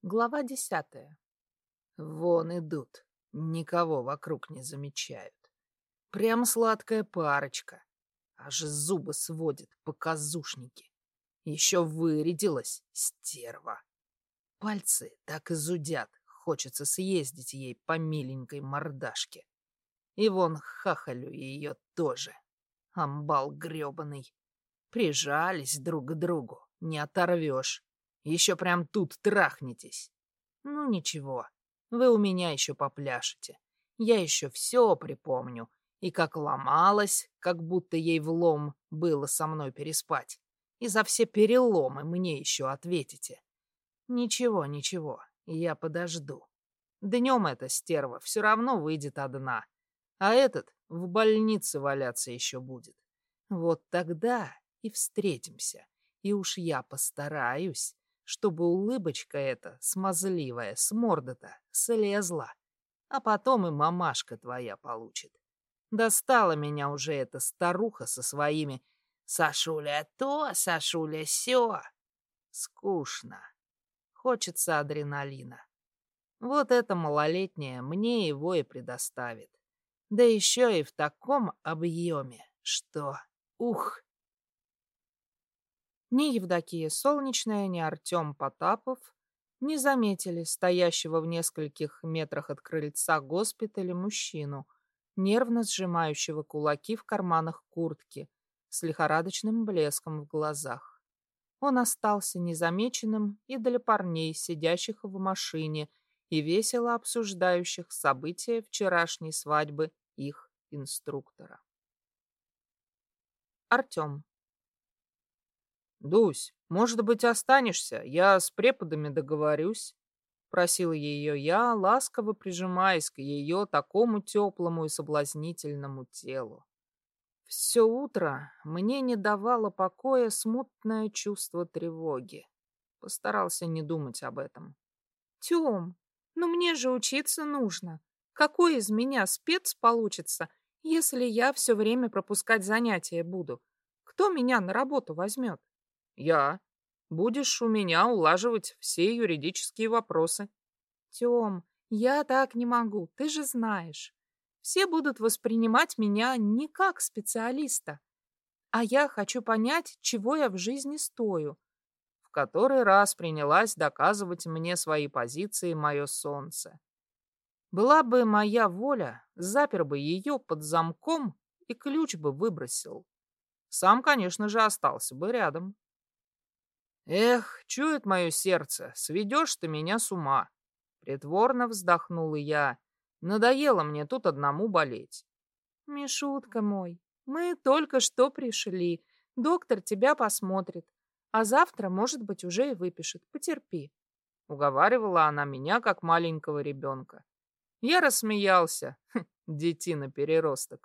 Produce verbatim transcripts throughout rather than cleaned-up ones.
Глава десятая. Вон идут, никого вокруг не замечают. Прям сладкая парочка. Аж зубы сводит, показушники. Еще вырядилась стерва. Пальцы так и зудят, хочется съездить ей по миленькой мордашке. И вон хахалю ее тоже. Амбал гребаный. Прижались друг к другу, не оторвешь. Еще прям тут трахнетесь. Ну ничего, вы у меня еще попляшете. Я еще все припомню. И как ломалась, как будто ей влом было со мной переспать. И за все переломы мне еще ответите. Ничего, ничего, я подожду. Днем эта стерва все равно выйдет одна. А этот в больнице валяться еще будет. Вот тогда и встретимся. И уж я постараюсь, чтобы улыбочка эта смазливая с морды-то слезла. А потом и мамашка твоя получит. Достала меня уже эта старуха со своими «Сашуля то, Сашуля сё». Скучно. Хочется адреналина. Вот эта малолетняя мне его и предоставит. Да еще и в таком объеме, что... Ух! Ни Евдокия Солнечная, ни Артем Потапов не заметили стоящего в нескольких метрах от крыльца госпиталя мужчину, нервно сжимающего кулаки в карманах куртки, с лихорадочным блеском в глазах. Он остался незамеченным и для парней, сидящих в машине и весело обсуждающих события вчерашней свадьбы их инструктора. Артем. «Дусь, может быть, останешься? Я с преподами договорюсь», — просила ее я, ласково прижимаясь к ее такому теплому и соблазнительному телу. Все утро мне не давало покоя смутное чувство тревоги. Постарался не думать об этом. «Тем, ну мне же учиться нужно. Какой из меня спец получится, если я все время пропускать занятия буду? Кто меня на работу возьмет?» «Я. Будешь у меня улаживать все юридические вопросы». «Тем, я так не могу, ты же знаешь. Все будут воспринимать меня не как специалиста. А я хочу понять, чего я в жизни стою». В который раз принялась доказывать мне свои позиции мое солнце. Была бы моя воля, запер бы ее под замком и ключ бы выбросил. Сам, конечно же, остался бы рядом. Эх, чует мое сердце, сведешь ты меня с ума. Притворно вздохнула я. Надоело мне тут одному болеть. Мишутка мой, мы только что пришли. Доктор тебя посмотрит. А завтра, может быть, уже и выпишет. Потерпи. Уговаривала она меня, как маленького ребенка. Я рассмеялся. Детина-переросток.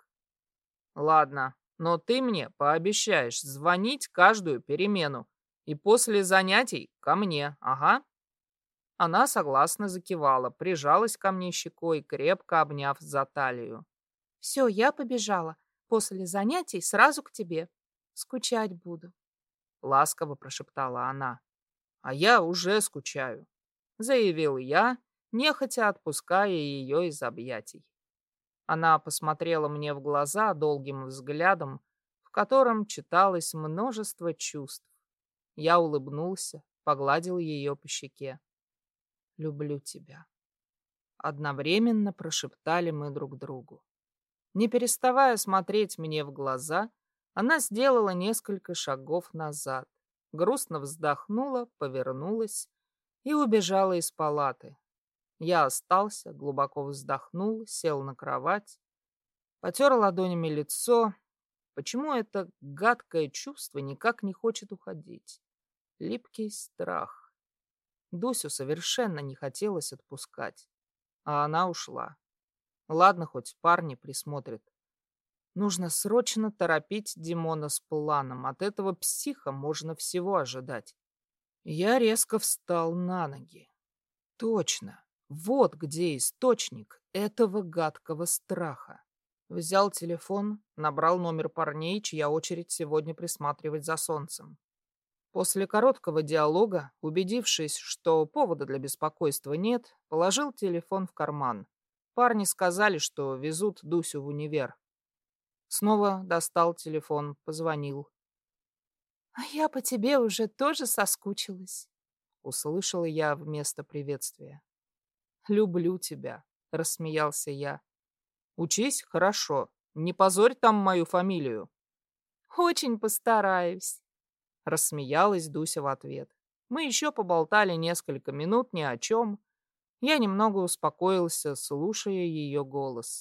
Ладно, но ты мне пообещаешь звонить каждую перемену. И после занятий ко мне, ага. Она согласно закивала, прижалась ко мне щекой, крепко обняв за талию. Все, я побежала. После занятий сразу к тебе. Скучать буду. Ласково прошептала она. А я уже скучаю, заявил я, нехотя отпуская ее из объятий. Она посмотрела мне в глаза долгим взглядом, в котором читалось множество чувств. Я улыбнулся, погладил ее по щеке. «Люблю тебя». Одновременно прошептали мы друг другу. Не переставая смотреть мне в глаза, она сделала несколько шагов назад, грустно вздохнула, повернулась и убежала из палаты. Я остался, глубоко вздохнул, сел на кровать, потер ладонями лицо. Почему это гадкое чувство никак не хочет уходить? Липкий страх. Дусю совершенно не хотелось отпускать, а она ушла. Ладно, хоть парни присмотрят. Нужно срочно торопить Димона с планом. От этого психа можно всего ожидать. Я резко встал на ноги. Точно. Вот где источник этого гадкого страха. Взял телефон, набрал номер парней, чья очередь сегодня присматривать за солнцем. После короткого диалога, убедившись, что повода для беспокойства нет, положил телефон в карман. Парни сказали, что везут Дусю в универ. Снова достал телефон, позвонил. «А я по тебе уже тоже соскучилась», — услышала я вместо приветствия. «Люблю тебя», — рассмеялся я. «Учись хорошо, не позорь там мою фамилию». «Очень постараюсь», — рассмеялась Дуся в ответ. Мы еще поболтали несколько минут ни о чем. Я немного успокоился, слушая ее голос.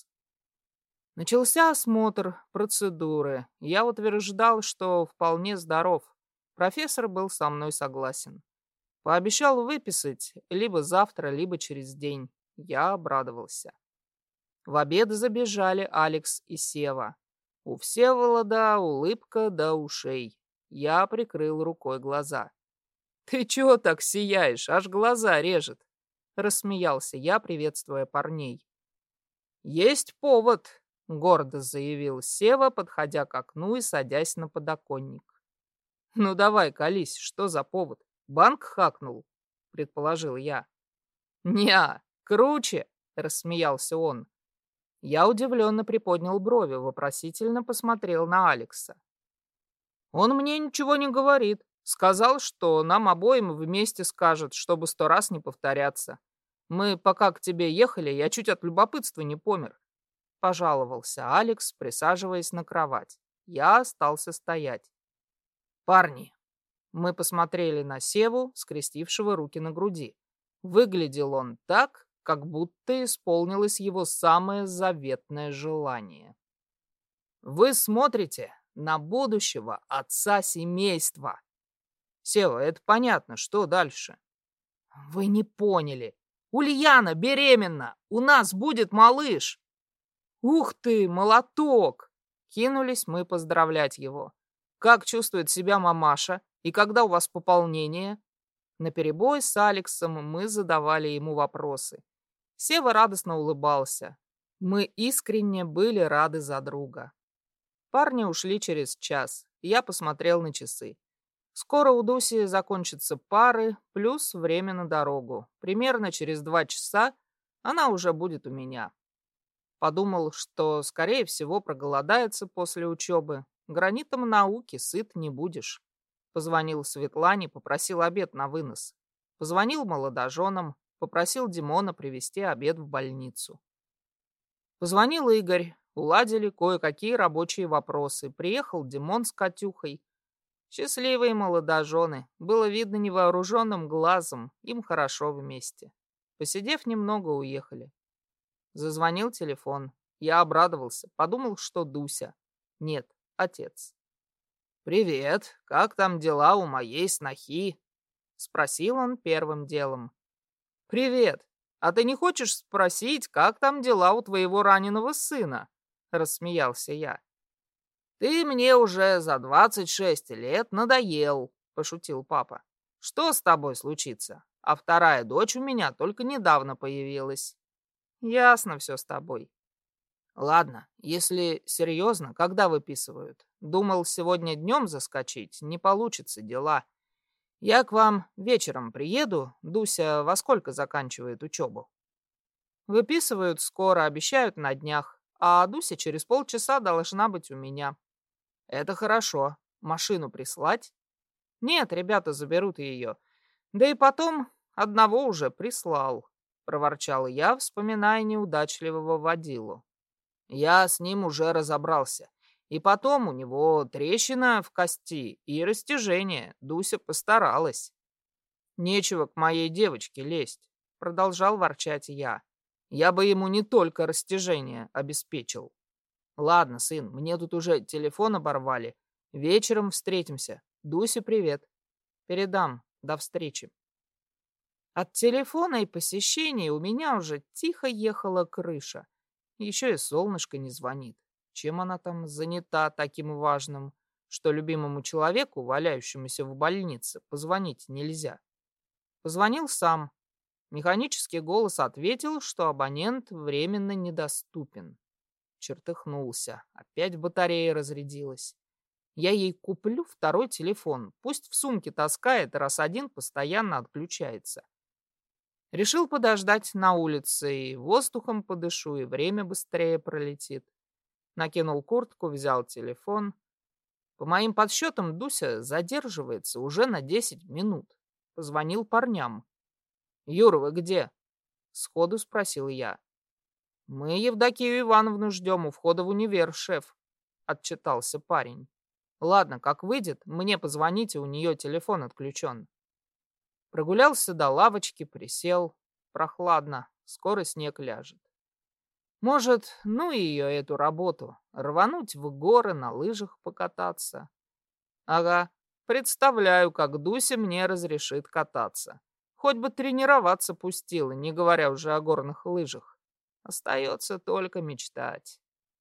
Начался осмотр, процедуры. Я утверждал, что вполне здоров. Профессор был со мной согласен. Пообещал выписать либо завтра, либо через день. Я обрадовался. В обед забежали Алекс и Сева. У Всеволода улыбка до ушей. Я прикрыл рукой глаза. «Ты чего так сияешь? Аж глаза режет!» Рассмеялся я, приветствуя парней. «Есть повод!» — гордо заявил Сева, подходя к окну и садясь на подоконник. «Ну давай, колись, что за повод? Банк хакнул?» — предположил я. «Не-а, круче!» — рассмеялся он. Я удивленно приподнял брови, вопросительно посмотрел на Алекса. «Он мне ничего не говорит. Сказал, что нам обоим вместе скажет, чтобы сто раз не повторяться. Мы пока к тебе ехали, я чуть от любопытства не помер». Пожаловался Алекс, присаживаясь на кровать. Я остался стоять. «Парни!» Мы посмотрели на Севу, скрестившего руки на груди. Выглядел он так, как будто исполнилось его самое заветное желание. «Вы смотрите на будущего отца семейства!» «Сева, это понятно, что дальше?» «Вы не поняли. Ульяна беременна! У нас будет малыш!» «Ух ты, молоток!» Кинулись мы поздравлять его. «Как чувствует себя мамаша? И когда у вас пополнение?» Наперебой с Алексом мы задавали ему вопросы. Сева радостно улыбался. Мы искренне были рады за друга. Парни ушли через час. Я посмотрел на часы. Скоро у Дуси закончатся пары, плюс время на дорогу. Примерно через два часа она уже будет у меня. Подумал, что, скорее всего, проголодается после учебы. Гранитом науки сыт не будешь. Позвонил Светлане, попросил обед на вынос. Позвонил молодоженам, попросил Димона привезти обед в больницу. Позвонил Игорь, уладили кое-какие рабочие вопросы. Приехал Димон с Катюхой. Счастливые молодожены. Было видно невооруженным глазом. Им хорошо вместе. Посидев немного, уехали. Зазвонил телефон. Я обрадовался. Подумал, что Дуся. Нет, отец. «Привет. Как там дела у моей снохи?» Спросил он первым делом. «Привет. А ты не хочешь спросить, как там дела у твоего раненого сына?» Рассмеялся я. «Ты мне уже за двадцать шесть лет надоел», — пошутил папа. «Что с тобой случится? А вторая дочь у меня только недавно появилась». «Ясно все с тобой». «Ладно, если серьезно, когда выписывают? Думал сегодня днем заскочить, не получится дела. Я к вам вечером приеду. Дуся во сколько заканчивает учебу?» «Выписывают скоро, обещают на днях, а Дуся через полчаса должна быть у меня». «Это хорошо. Машину прислать?» «Нет, ребята заберут ее. Да и потом одного уже прислал», — проворчал я, вспоминая неудачливого водилу. «Я с ним уже разобрался. И потом у него трещина в кости и растяжение. Дуся постаралась». «Нечего к моей девочке лезть», — продолжал ворчать я. «Я бы ему не только растяжение обеспечил». «Ладно, сын, мне тут уже телефон оборвали. Вечером встретимся. Дусе привет. Передам. До встречи». От телефона и посещений у меня уже тихо ехала крыша. Еще и солнышко не звонит. Чем она там занята таким важным, что любимому человеку, валяющемуся в больнице, позвонить нельзя? Позвонил сам. Механический голос ответил, что абонент временно недоступен. Чертыхнулся. Опять батарея разрядилась. Я ей куплю второй телефон. Пусть в сумке таскает, раз один постоянно отключается. Решил подождать на улице, и воздухом подышу, и время быстрее пролетит. Накинул куртку, взял телефон. По моим подсчетам, Дуся задерживается уже на десять минут. Позвонил парням. «Юра, вы где?» — сходу спросил я. «Мы Евдокию Ивановну ждем у входа в универ, шеф», — отчитался парень. «Ладно, как выйдет, мне позвоните, у нее телефон отключен». Прогулялся до лавочки, присел. Прохладно, скоро снег ляжет. Может, ну и ее эту работу, рвануть в горы, на лыжах покататься. Ага, представляю, как Дуся мне разрешит кататься. Хоть бы тренироваться пустила, не говоря уже о горных лыжах. Остается только мечтать.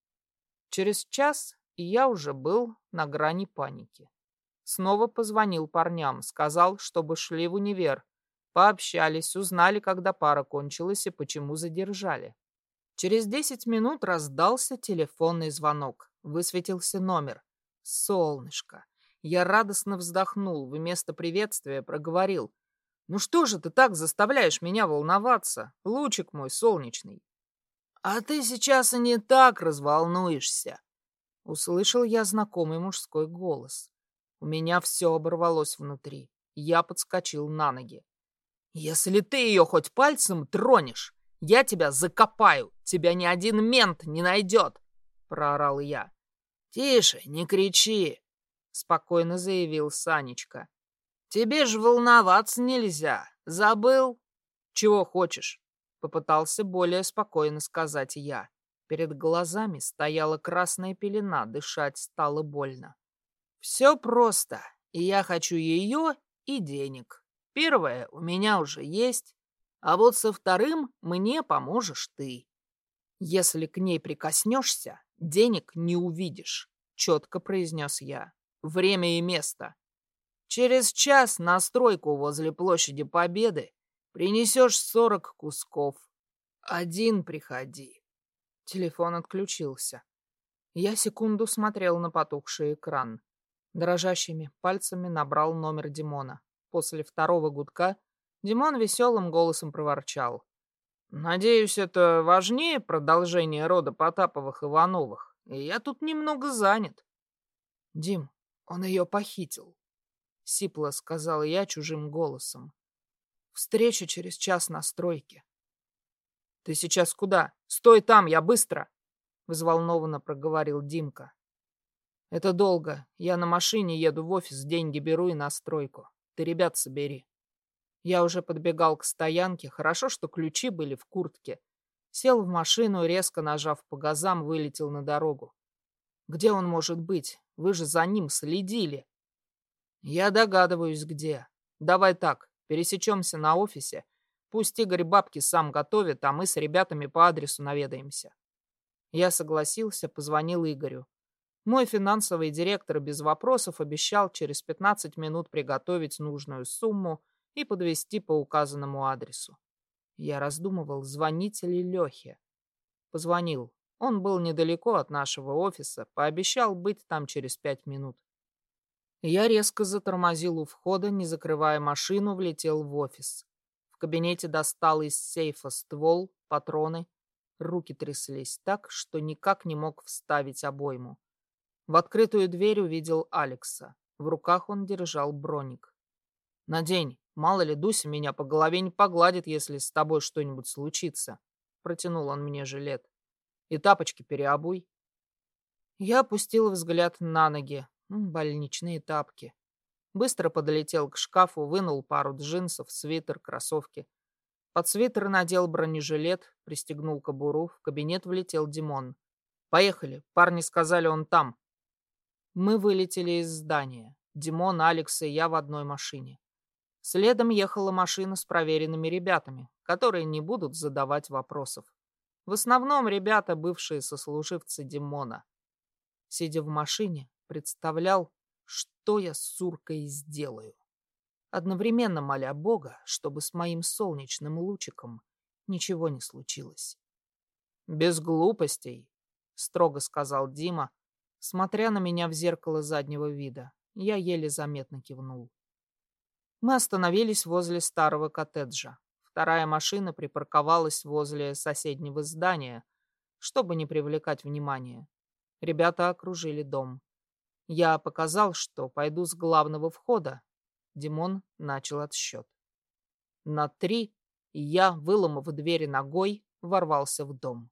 Через час я уже был на грани паники. Снова позвонил парням, сказал, чтобы шли в универ. Пообщались, узнали, когда пара кончилась и почему задержали. Через десять минут раздался телефонный звонок. Высветился номер. «Солнышко». Я радостно вздохнул, вместо приветствия проговорил. «Ну что же ты так заставляешь меня волноваться, лучик мой солнечный?» «А ты сейчас и не так разволнуешься», — услышал я знакомый мужской голос. У меня все оборвалось внутри. Я подскочил на ноги. «Если ты ее хоть пальцем тронешь, я тебя закопаю. Тебя ни один мент не найдет!» — проорал я. «Тише, не кричи!» — спокойно заявил Санечка. «Тебе же волноваться нельзя. Забыл?» «Чего хочешь?» — попытался более спокойно сказать я. Перед глазами стояла красная пелена, дышать стало больно. «Все просто, и я хочу ее и денег. Первое у меня уже есть, а вот со вторым мне поможешь ты. Если к ней прикоснешься, денег не увидишь», — четко произнес я. «Время и место. Через час на стройку возле площади Победы принесешь сорок кусков. Один приходи». Телефон отключился. Я секунду смотрел на потухший экран. Дрожащими пальцами набрал номер Димона. После второго гудка Димон веселым голосом проворчал. «Надеюсь, это важнее продолжения рода Потаповых-Ивановых, и я тут немного занят». «Дим, он ее похитил», — сипло сказал я чужим голосом. «Встреча через час на стройке». «Ты сейчас куда? Стой там, я быстро!» — взволнованно проговорил Димка. «Это долго. Я на машине еду в офис, деньги беру и на стройку. Ты ребят собери». Я уже подбегал к стоянке. Хорошо, что ключи были в куртке. Сел в машину, резко нажав по газам, вылетел на дорогу. «Где он может быть? Вы же за ним следили». «Я догадываюсь, где. Давай так, пересечемся на офисе. Пусть Игорь бабки сам готовит, а мы с ребятами по адресу наведаемся». Я согласился, позвонил Игорю. Мой финансовый директор без вопросов обещал через пятнадцать минут приготовить нужную сумму и подвезти по указанному адресу. Я раздумывал, звонить ли Лехе. Позвонил. Он был недалеко от нашего офиса, пообещал быть там через пять минут. Я резко затормозил у входа, не закрывая машину, влетел в офис. В кабинете достал из сейфа ствол, патроны. Руки тряслись так, что никак не мог вставить обойму. В открытую дверь увидел Алекса. В руках он держал броник. «Надень, мало ли Дуся меня по голове не погладит, если с тобой что-нибудь случится», — протянул он мне жилет. «И тапочки переобуй». Я опустил взгляд на ноги. Больничные тапки. Быстро подлетел к шкафу, вынул пару джинсов, свитер, кроссовки. Под свитер надел бронежилет, пристегнул кобуру. В кабинет влетел Димон. «Поехали, парни сказали, он там». Мы вылетели из здания. Димон, Алекс и я в одной машине. Следом ехала машина с проверенными ребятами, которые не будут задавать вопросов. В основном ребята, бывшие сослуживцы Димона. Сидя в машине, представлял, что я с Суркой сделаю. Одновременно моля Бога, чтобы с моим солнечным лучиком ничего не случилось. «Без глупостей», — строго сказал Дима, смотря на меня в зеркало заднего вида. Я еле заметно кивнул. Мы остановились возле старого коттеджа. Вторая машина припарковалась возле соседнего здания, чтобы не привлекать внимания. Ребята окружили дом. Я показал, что пойду с главного входа. Димон начал отсчет. На три я, выломав двери ногой, ворвался в дом.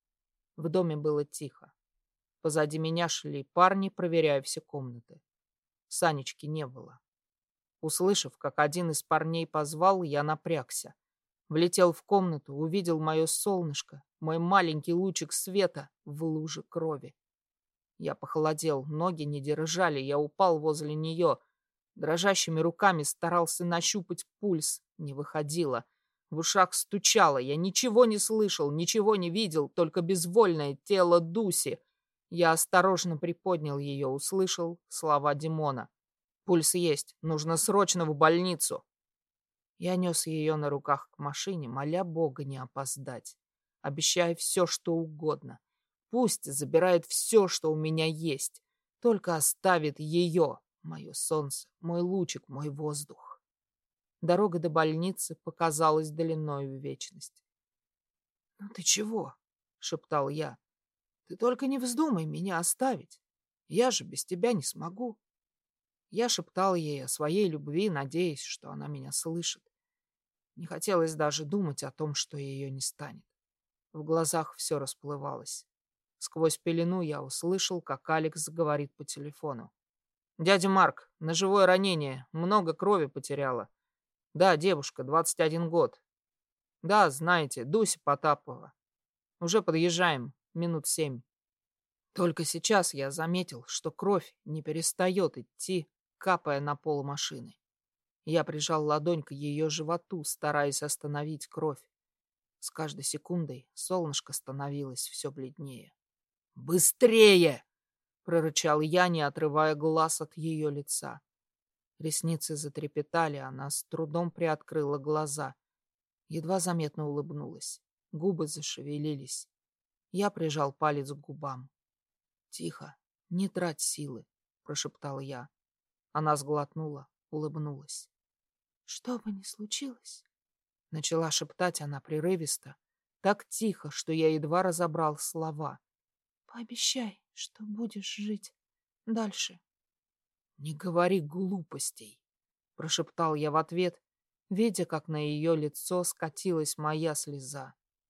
В доме было тихо. Позади меня шли парни, проверяя все комнаты. Санечки не было. Услышав, как один из парней позвал, я напрягся. Влетел в комнату, увидел мое солнышко, мой маленький лучик света в луже крови. Я похолодел, ноги не держали, я упал возле нее. Дрожащими руками старался нащупать пульс, не выходило. В ушах стучало, я ничего не слышал, ничего не видел, только безвольное тело Дуси. Я осторожно приподнял ее, услышал слова Димона. «Пульс есть, нужно срочно в больницу». Я нес ее на руках к машине, моля Бога не опоздать, обещая все, что угодно. Пусть забирает все, что у меня есть, только оставит ее, мое солнце, мой лучик, мой воздух. Дорога до больницы показалась длиною в вечность. «Ну ты чего?» — шептал я. «Ты только не вздумай меня оставить. Я же без тебя не смогу». Я шептал ей о своей любви, надеясь, что она меня слышит. Не хотелось даже думать о том, что ее не станет. В глазах все расплывалось. Сквозь пелену я услышал, как Алекс говорит по телефону. «Дядя Марк, ножевое ранение, много крови потеряла. Да, девушка, двадцать один год. Да, знаете, Дуся Потапова. Уже подъезжаем, минут семь». Только сейчас я заметил, что кровь не перестает идти, капая на пол машины. Я прижал ладонь к ее животу, стараясь остановить кровь. С каждой секундой солнышко становилось все бледнее. «Быстрее!» — прорычал я, не отрывая глаз от ее лица. Ресницы затрепетали, она с трудом приоткрыла глаза. Едва заметно улыбнулась. Губы зашевелились. Я прижал палец к губам. «Тихо, не трать силы», — прошептал я. Она сглотнула, улыбнулась. «Что бы ни случилось», — начала шептать она прерывисто, так тихо, что я едва разобрал слова. «Пообещай, что будешь жить дальше». «Не говори глупостей», — прошептал я в ответ, видя, как на ее лицо скатилась моя слеза.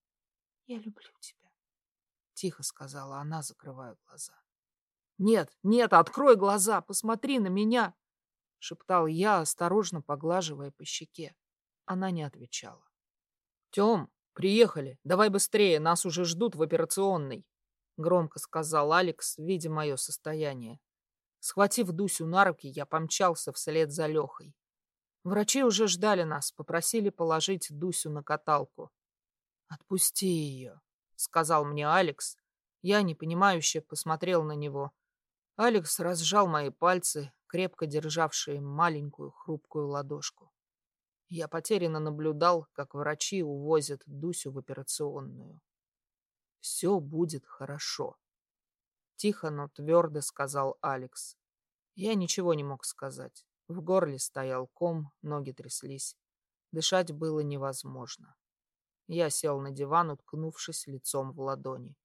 «Я люблю тебя», — тихо сказала она, закрывая глаза. «Нет, нет, открой глаза, посмотри на меня!» — шептал я, осторожно поглаживая по щеке. Она не отвечала. «Тем, приехали, давай быстрее, нас уже ждут в операционной», — громко сказал Алекс, видя мое состояние. Схватив Дусю на руки, я помчался вслед за Лехой. Врачи уже ждали нас, попросили положить Дусю на каталку. «Отпусти ее», — сказал мне Алекс. Я непонимающе посмотрел на него. Алекс разжал мои пальцы, крепко державшие маленькую хрупкую ладошку. Я потерянно наблюдал, как врачи увозят Дусю в операционную. «Все будет хорошо», — тихо, но твердо сказал Алекс. Я ничего не мог сказать. В горле стоял ком, ноги тряслись. Дышать было невозможно. Я сел на диван, уткнувшись лицом в ладони.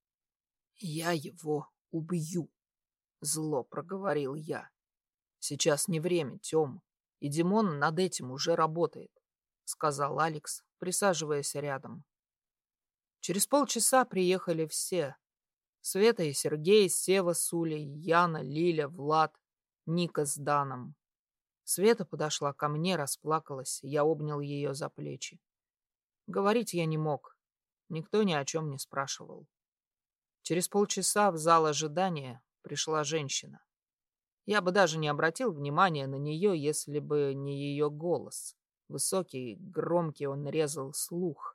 «Я его убью», — зло проговорил я. «Сейчас не время, Тем, и Димон над этим уже работает», — сказал Алекс, присаживаясь рядом. Через полчаса приехали все. Света и Сергей, Сева с Улей, Яна, Лиля, Влад, Ника с Даном. Света подошла ко мне, расплакалась, я обнял ее за плечи. Говорить я не мог, никто ни о чем не спрашивал. Через полчаса в зал ожидания пришла женщина. Я бы даже не обратил внимания на нее, если бы не ее голос. Высокий, громкий, он резал слух.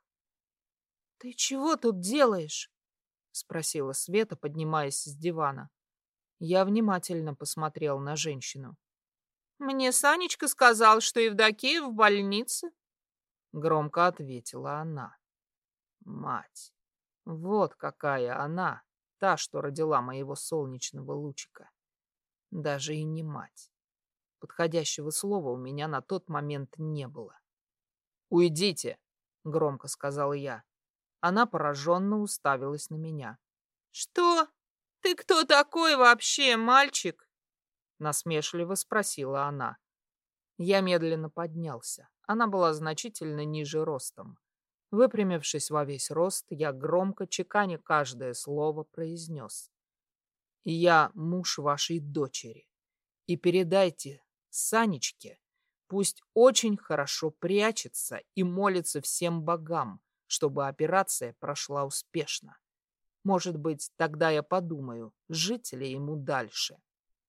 «Ты чего тут делаешь?» — спросила Света, поднимаясь с дивана. Я внимательно посмотрел на женщину. «Мне Санечка сказал, что Евдокия в больнице», — громко ответила она. «Мать, вот какая она, та, что родила моего солнечного лучика. Даже и не мать. Подходящего слова у меня на тот момент не было. «Уйдите!» — громко сказал я. Она пораженно уставилась на меня. «Что? Ты кто такой вообще, мальчик?» Насмешливо спросила она. Я медленно поднялся. Она была значительно ниже ростом. Выпрямившись во весь рост, я громко, чеканя каждое слово, произнес. «Я муж вашей дочери. И передайте Санечке, пусть очень хорошо прячется и молится всем богам, чтобы операция прошла успешно. Может быть, тогда я подумаю, жить ли ему дальше».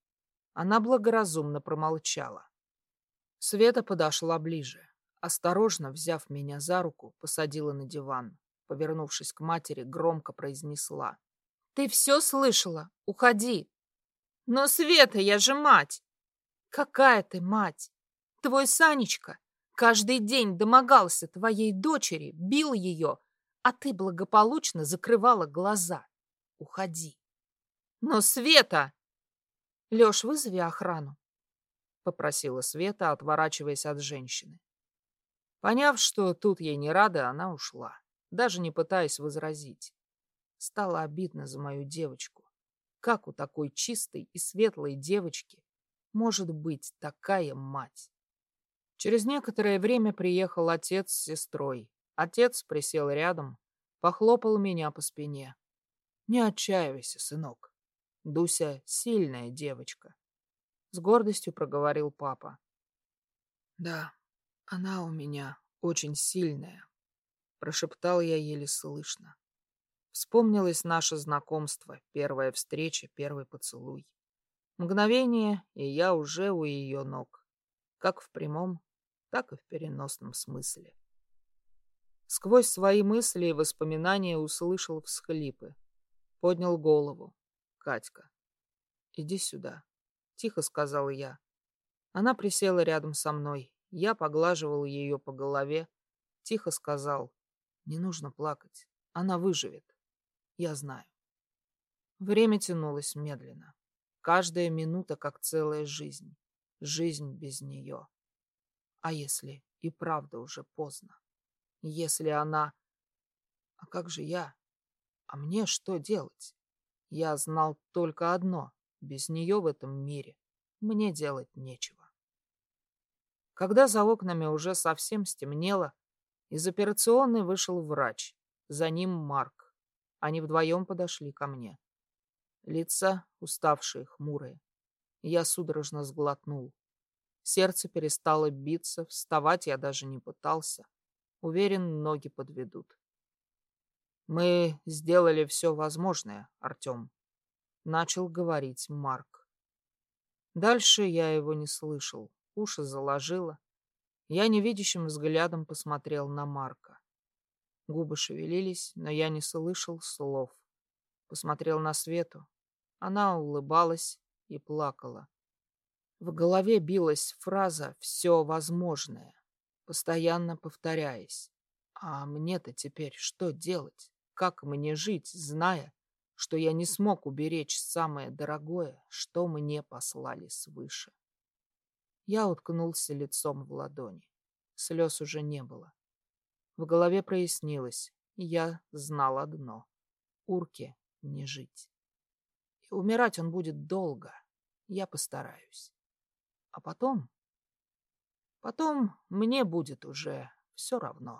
Она благоразумно промолчала. Света подошла ближе. Осторожно, взяв меня за руку, посадила на диван. Повернувшись к матери, громко произнесла. «Ты все слышала? Уходи!» «Но, Света, я же мать!» «Какая ты мать? Твой Санечка каждый день домогался твоей дочери, бил ее, а ты благополучно закрывала глаза. Уходи!» «Но, Света!» «Леш, вызови охрану», — попросила Света, отворачиваясь от женщины. Поняв, что тут ей не рада, она ушла, даже не пытаясь возразить. Стало обидно за мою девочку. Как у такой чистой и светлой девочки может быть такая мать? Через некоторое время приехал отец с сестрой. Отец присел рядом, похлопал меня по спине. «Не отчаивайся, сынок. Дуся сильная девочка», — с гордостью проговорил папа. «Да, она у меня очень сильная», — прошептал я еле слышно. Вспомнилось наше знакомство, первая встреча, первый поцелуй. Мгновение, и я уже у ее ног, как в прямом, так и в переносном смысле. Сквозь свои мысли и воспоминания услышал всхлипы. Поднял голову. «Катька, иди сюда», — тихо сказал я. Она присела рядом со мной. Я поглаживал ее по голове. Тихо сказал. «Не нужно плакать. Она выживет. Я знаю». Время тянулось медленно. Каждая минута как целая жизнь. Жизнь без нее. А если и правда уже поздно? Если она... А как же я? А мне что делать? Я знал только одно. Без нее в этом мире мне делать нечего. Когда за окнами уже совсем стемнело, из операционной вышел врач. За ним Марк. Они вдвоем подошли ко мне. Лица уставшие, хмурые. Я судорожно сглотнул. Сердце перестало биться, вставать я даже не пытался. Уверен, ноги подведут. «Мы сделали все возможное, Артем», — начал говорить Марк. Дальше я его не слышал, уши заложило. Я невидящим взглядом посмотрел на Марка. Губы шевелились, но я не слышал слов. Посмотрел на Свету. Она улыбалась и плакала. В голове билась фраза «все возможное», постоянно повторяясь. А мне-то теперь что делать? Как мне жить, зная, что я не смог уберечь самое дорогое, что мне послали свыше? Я уткнулся лицом в ладони. Слез уже не было. В голове прояснилось, и я знал одно — Урке не жить. И умирать он будет долго, я постараюсь. А потом... Потом мне будет уже все равно.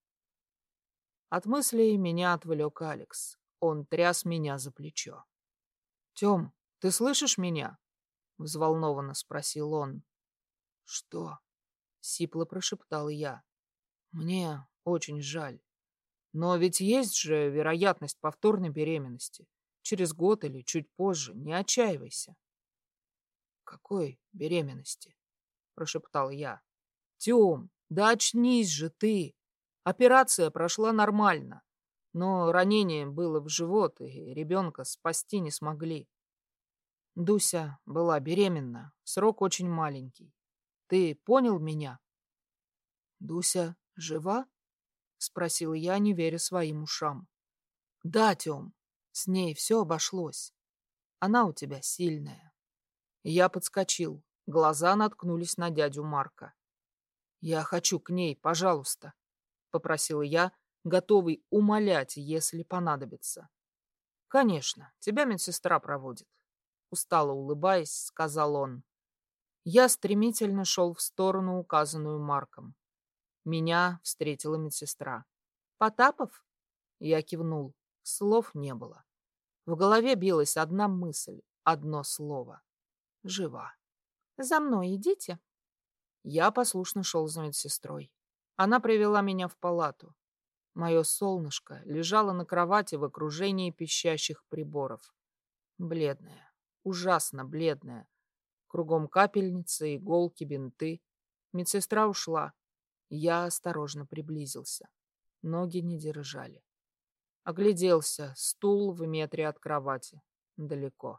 От мыслей меня отвлек Алекс. Он тряс меня за плечо. «Тем, ты слышишь меня?» — взволнованно спросил он. «Что?» — сипло прошептал я. «Мне очень жаль. Но ведь есть же вероятность повторной беременности. Через год или чуть позже. Не отчаивайся». «Какой беременности?» — прошептал я. «Тем, да очнись же ты! Операция прошла нормально, но ранение было в живот, и ребенка спасти не смогли. Дуся была беременна, срок очень маленький. Ты понял меня?» «Дуся жива?» — спросил я, не веря своим ушам. «Да, Тем, С ней все обошлось. Она у тебя сильная. Я подскочил. Глаза наткнулись на дядю Марка. «Я хочу к ней, пожалуйста», — попросила я, готовый умолять, если понадобится. «Конечно, тебя медсестра проводит», — устало улыбаясь, сказал он. Я стремительно шел в сторону, указанную Марком. Меня встретила медсестра. «Потапов?» Я кивнул. Слов не было. В голове билась одна мысль, одно слово. Жива. «За мной идите». Я послушно шел за медсестрой. Она привела меня в палату. Мое солнышко лежало на кровати в окружении пищащих приборов. Бледная, ужасно бледная. Кругом капельницы, иголки, бинты. Медсестра ушла. Я осторожно приблизился. Ноги не держали. Огляделся. Стул в метре от кровати. Далеко.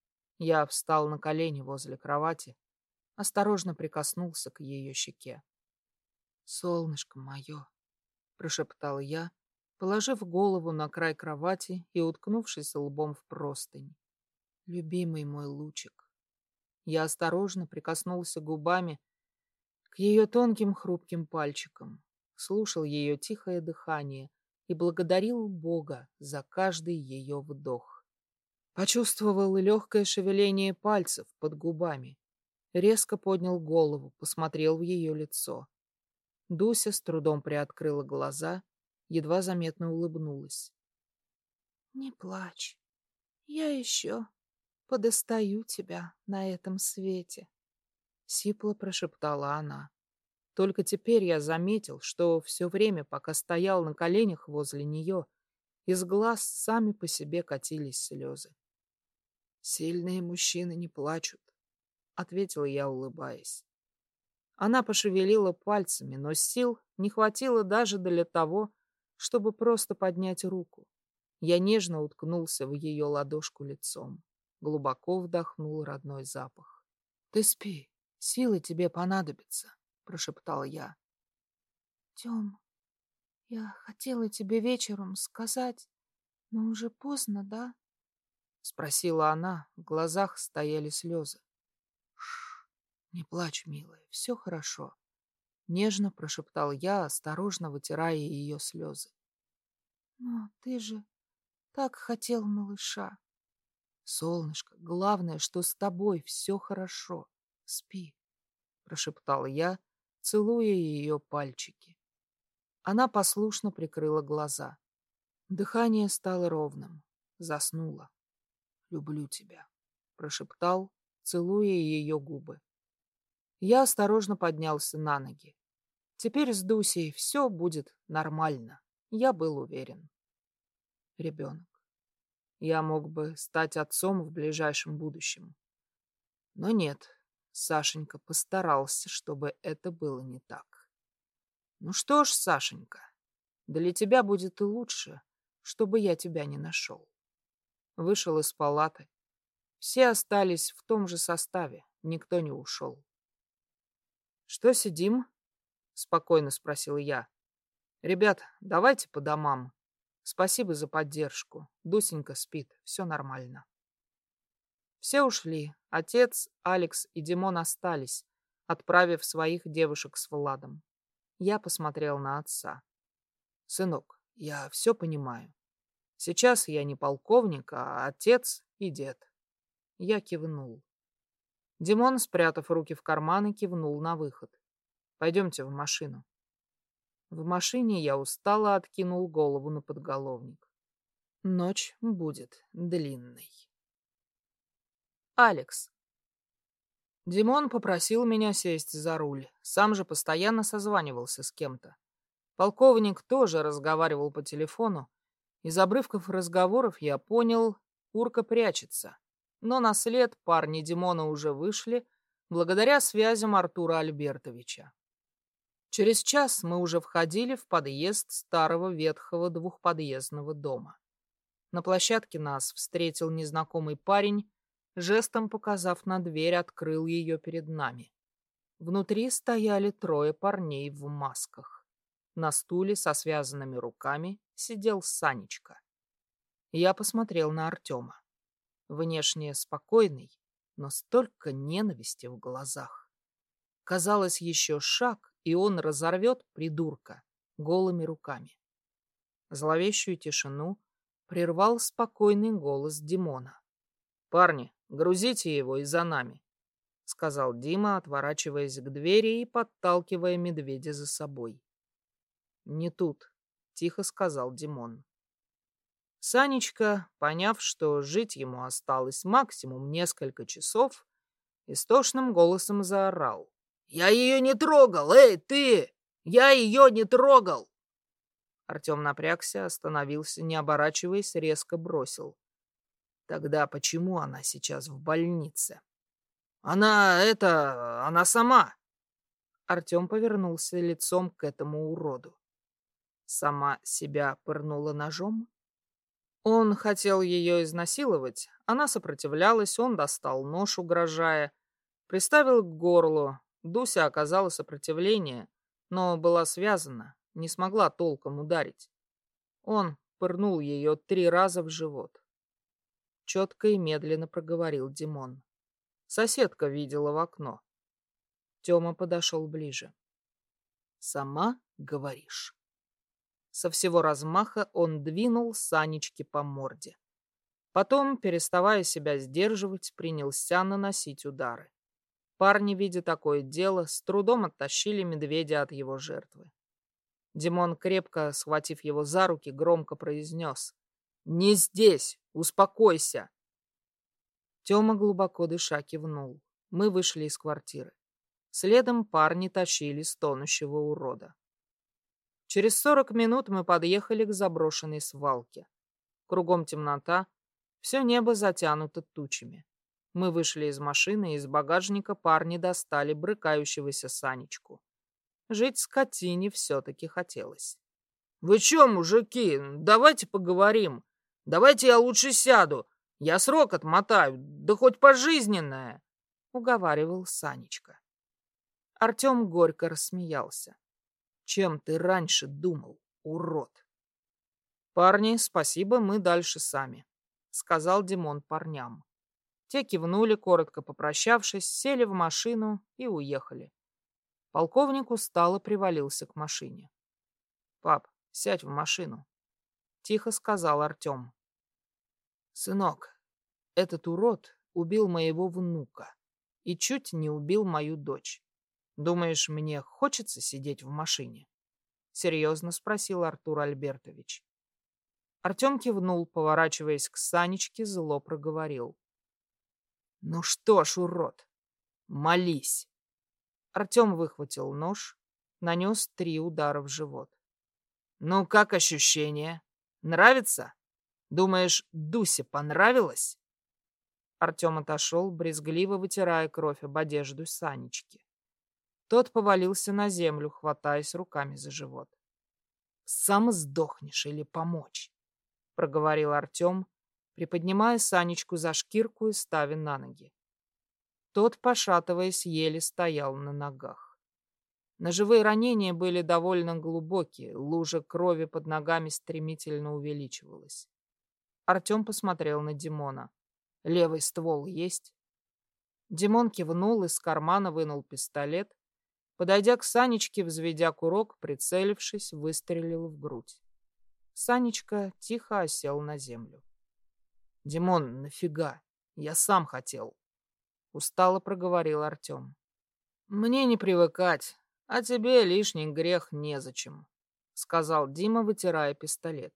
Я встал на колени возле кровати. Осторожно прикоснулся к ее щеке. «Солнышко мое», — прошептал я, положив голову на край кровати и уткнувшись лбом в простынь. «Любимый мой лучик». Я осторожно прикоснулся губами к ее тонким хрупким пальчикам, слушал ее тихое дыхание и благодарил Бога за каждый ее вдох. Почувствовал легкое шевеление пальцев под губами. Резко поднял голову, посмотрел в ее лицо. Дуся с трудом приоткрыла глаза, едва заметно улыбнулась. «Не плачь. Я еще подостаю тебя на этом свете», — сипло прошептала она. Только теперь я заметил, что все время, пока стоял на коленях возле нее, из глаз сами по себе катились слезы. «Сильные мужчины не плачут», — ответила я, улыбаясь. Она пошевелила пальцами, но сил не хватило даже для того, чтобы просто поднять руку. Я нежно уткнулся в ее ладошку лицом, глубоко вдохнул родной запах. «Ты спи, силы тебе понадобятся», — прошептал я. «Тем, я хотела тебе вечером сказать, но уже поздно, да?» — спросила она, в глазах стояли слезы. «Шш, не плачь, милая, все хорошо», — нежно прошептал я, осторожно вытирая ее слезы. «Но ты же так хотел малыша». «Солнышко, главное, что с тобой все хорошо. Спи», — прошептал я, целуя ее пальчики. Она послушно прикрыла глаза. Дыхание стало ровным. Заснула. «Люблю тебя», — прошептал, целуя ее губы. Я осторожно поднялся на ноги. Теперь с Дусей все будет нормально. Я был уверен. Ребенок. Я мог бы стать отцом в ближайшем будущем. Но нет, Сашенька постарался, чтобы это было не так. Ну что ж, Сашенька, для тебя будет и лучше, чтобы я тебя не нашел. Вышел из палаты. Все остались в том же составе, никто не ушел. «Что сидим?» — спокойно спросил я. «Ребят, давайте по домам. Спасибо за поддержку. Дусенька спит, все нормально». Все ушли. Отец, Алекс и Димон остались, отправив своих девушек с Владом. Я посмотрел на отца. «Сынок, я все понимаю. Сейчас я не полковник, а отец и дед». Я кивнул. Димон, спрятав руки в карманы, кивнул на выход. «Пойдемте в машину». В машине я устало откинул голову на подголовник. Ночь будет длинной. Алекс. Димон попросил меня сесть за руль, сам же постоянно созванивался с кем-то. Полковник тоже разговаривал по телефону. Из обрывков разговоров я понял, Урка прячется. Но на след парни Димона уже вышли, благодаря связям Артура Альбертовича. Через час мы уже входили в подъезд старого ветхого двухподъездного дома. На площадке нас встретил незнакомый парень, жестом показав на дверь, открыл ее перед нами. Внутри стояли трое парней в масках. На стуле со связанными руками сидел Санечка. Я посмотрел на Артема. Внешне спокойный, но столько ненависти в глазах. Казалось, еще шаг, и он разорвет придурка голыми руками. Зловещую тишину прервал спокойный голос Димона. «Парни, грузите его и за нами», — сказал Дима, отворачиваясь к двери и подталкивая медведя за собой. «Не тут», — тихо сказал Димон. Санечка, поняв, что жить ему осталось максимум несколько часов, истошным голосом заорал. «Я ее не трогал! Эй, ты! Я ее не трогал!» Артем напрягся, остановился, не оборачиваясь, резко бросил. «Тогда почему она сейчас в больнице?» «Она, это, она сама!» Артем повернулся лицом к этому уроду. Сама себя пырнула ножом? Он хотел ее изнасиловать, она сопротивлялась, он достал нож, угрожая, приставил к горлу. Дуся оказала сопротивление, но была связана, не смогла толком ударить. Он пырнул ее три раза в живот. Четко и медленно проговорил Димон. Соседка видела в окно. Тёма подошел ближе. «Сама говоришь?» Со всего размаха он двинул Санечке по морде. Потом, переставая себя сдерживать, принялся наносить удары. Парни, видя такое дело, с трудом оттащили медведя от его жертвы. Димон, крепко схватив его за руки, громко произнес: «Не здесь! Успокойся!» Тёма, глубоко дыша, кивнул. Мы вышли из квартиры. Следом парни тащили стонущего урода. Через сорок минут мы подъехали к заброшенной свалке. Кругом темнота, все небо затянуто тучами. Мы вышли из машины, и из багажника парни достали брыкающегося Санечку. Жить скотине все-таки хотелось. «Вы че, мужики, давайте поговорим. Давайте я лучше сяду. Я срок отмотаю, да хоть пожизненное», — уговаривал Санечка. Артем горько рассмеялся. «Чем ты раньше думал, урод?» «Парни, спасибо, мы дальше сами», — сказал Димон парням. Те кивнули, коротко попрощавшись, сели в машину и уехали. Полковник устало привалился к машине. «Пап, сядь в машину», — тихо сказал Артем. «Сынок, этот урод убил моего внука и чуть не убил мою дочь. Думаешь, мне хочется сидеть в машине?» — серьезно спросил Артур Альбертович. Артем кивнул, поворачиваясь к Санечке, зло проговорил. «Ну что ж, урод, молись!» Артем выхватил нож, нанес три удара в живот. «Ну, как ощущение? Нравится? Думаешь, Дусе понравилось?» Артем отошел, брезгливо вытирая кровь об одежду Санечки. Тот повалился на землю, хватаясь руками за живот. «Сам сдохнешь или помочь?» — проговорил Артем, приподнимая Санечку за шкирку и ставя на ноги. Тот, пошатываясь, еле стоял на ногах. Ножевые ранения были довольно глубокие, лужа крови под ногами стремительно увеличивалась. Артем посмотрел на Димона. «Левый ствол есть?» Димон кивнул, из кармана вынул пистолет. Подойдя к Санечке, взведя курок, прицелившись, выстрелил в грудь. Санечка тихо осел на землю. «Димон, нафига? Я сам хотел», — устало проговорил Артем. «Мне не привыкать, а тебе лишний грех незачем», — сказал Дима, вытирая пистолет.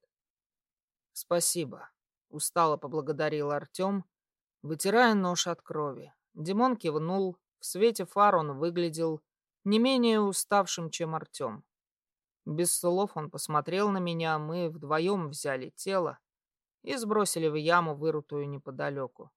«Спасибо», — устало поблагодарил Артем, вытирая нож от крови. Димон кивнул. В свете фар он выглядел не менее уставшим, чем Артем. Без слов он посмотрел на меня, мы вдвоем взяли тело и сбросили в яму, вырытую неподалеку.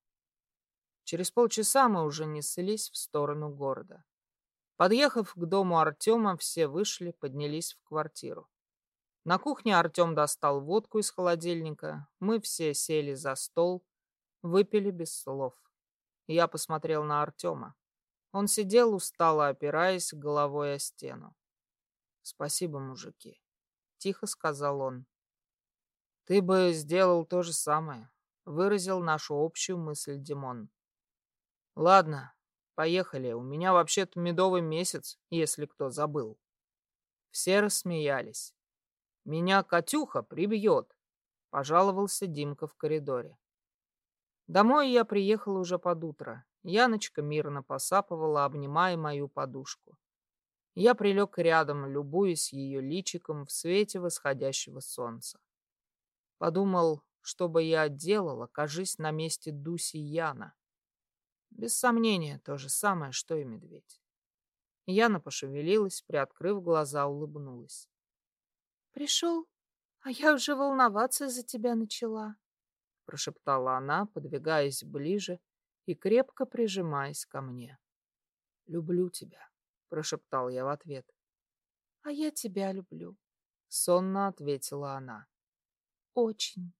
Через полчаса мы уже неслись в сторону города. Подъехав к дому Артема, все вышли, поднялись в квартиру. На кухне Артем достал водку из холодильника, мы все сели за стол, выпили без слов. Я посмотрел на Артема. Он сидел, устало опираясь головой о стену. «Спасибо, мужики», — тихо сказал он. Ты бы сделал то же самое, выразил нашу общую мысль Димон. Ладно, поехали. У меня вообще-то медовый месяц, если кто забыл. Все рассмеялись. Меня Катюха прибьет, пожаловался Димка в коридоре. Домой я приехал уже под утро. Яночка мирно посапывала, обнимая мою подушку. Я прилег рядом, любуясь ее личиком в свете восходящего солнца. Подумал, что бы я делал, окажись на месте Дуси Яна. Без сомнения, то же самое, что и медведь. Яна пошевелилась, приоткрыв глаза, улыбнулась. «Пришел, а я уже волноваться за тебя начала», — прошептала она, подвигаясь ближе и крепко прижимаясь ко мне. «Люблю тебя», — прошептал я в ответ. «А я тебя люблю», — сонно ответила она. «Очень».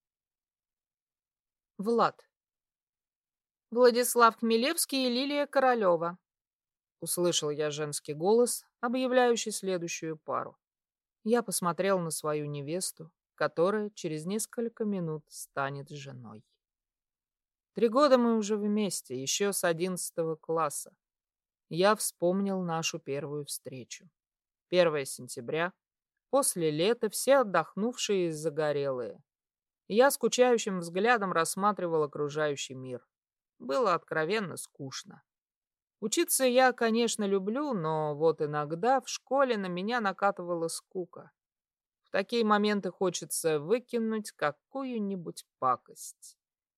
Влад. Владислав Хмелевский и Лилия Королева. Услышал я женский голос, объявляющий следующую пару. Я посмотрел на свою невесту, которая через несколько минут станет женой. Три года мы уже вместе, еще с одиннадцатого класса. Я вспомнил нашу первую встречу. Первое сентября, после лета, все отдохнувшие и загорелые. Я скучающим взглядом рассматривал окружающий мир. Было откровенно скучно. Учиться я, конечно, люблю, но вот иногда в школе на меня накатывала скука. В такие моменты хочется выкинуть какую-нибудь пакость.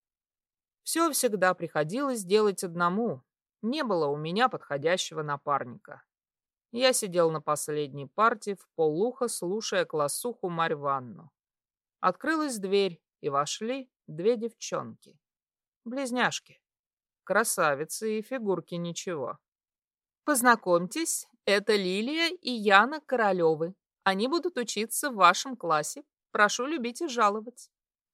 Все всегда приходилось делать одному. Не было у меня подходящего напарника. Я сидел на последней парте, вполуха слушая классуху Марь Ванну. Открылась дверь, и вошли две девчонки. Близняшки. Красавицы и фигурки ничего. Познакомьтесь, это Лилия и Яна Королевы. Они будут учиться в вашем классе. Прошу любить и жаловать.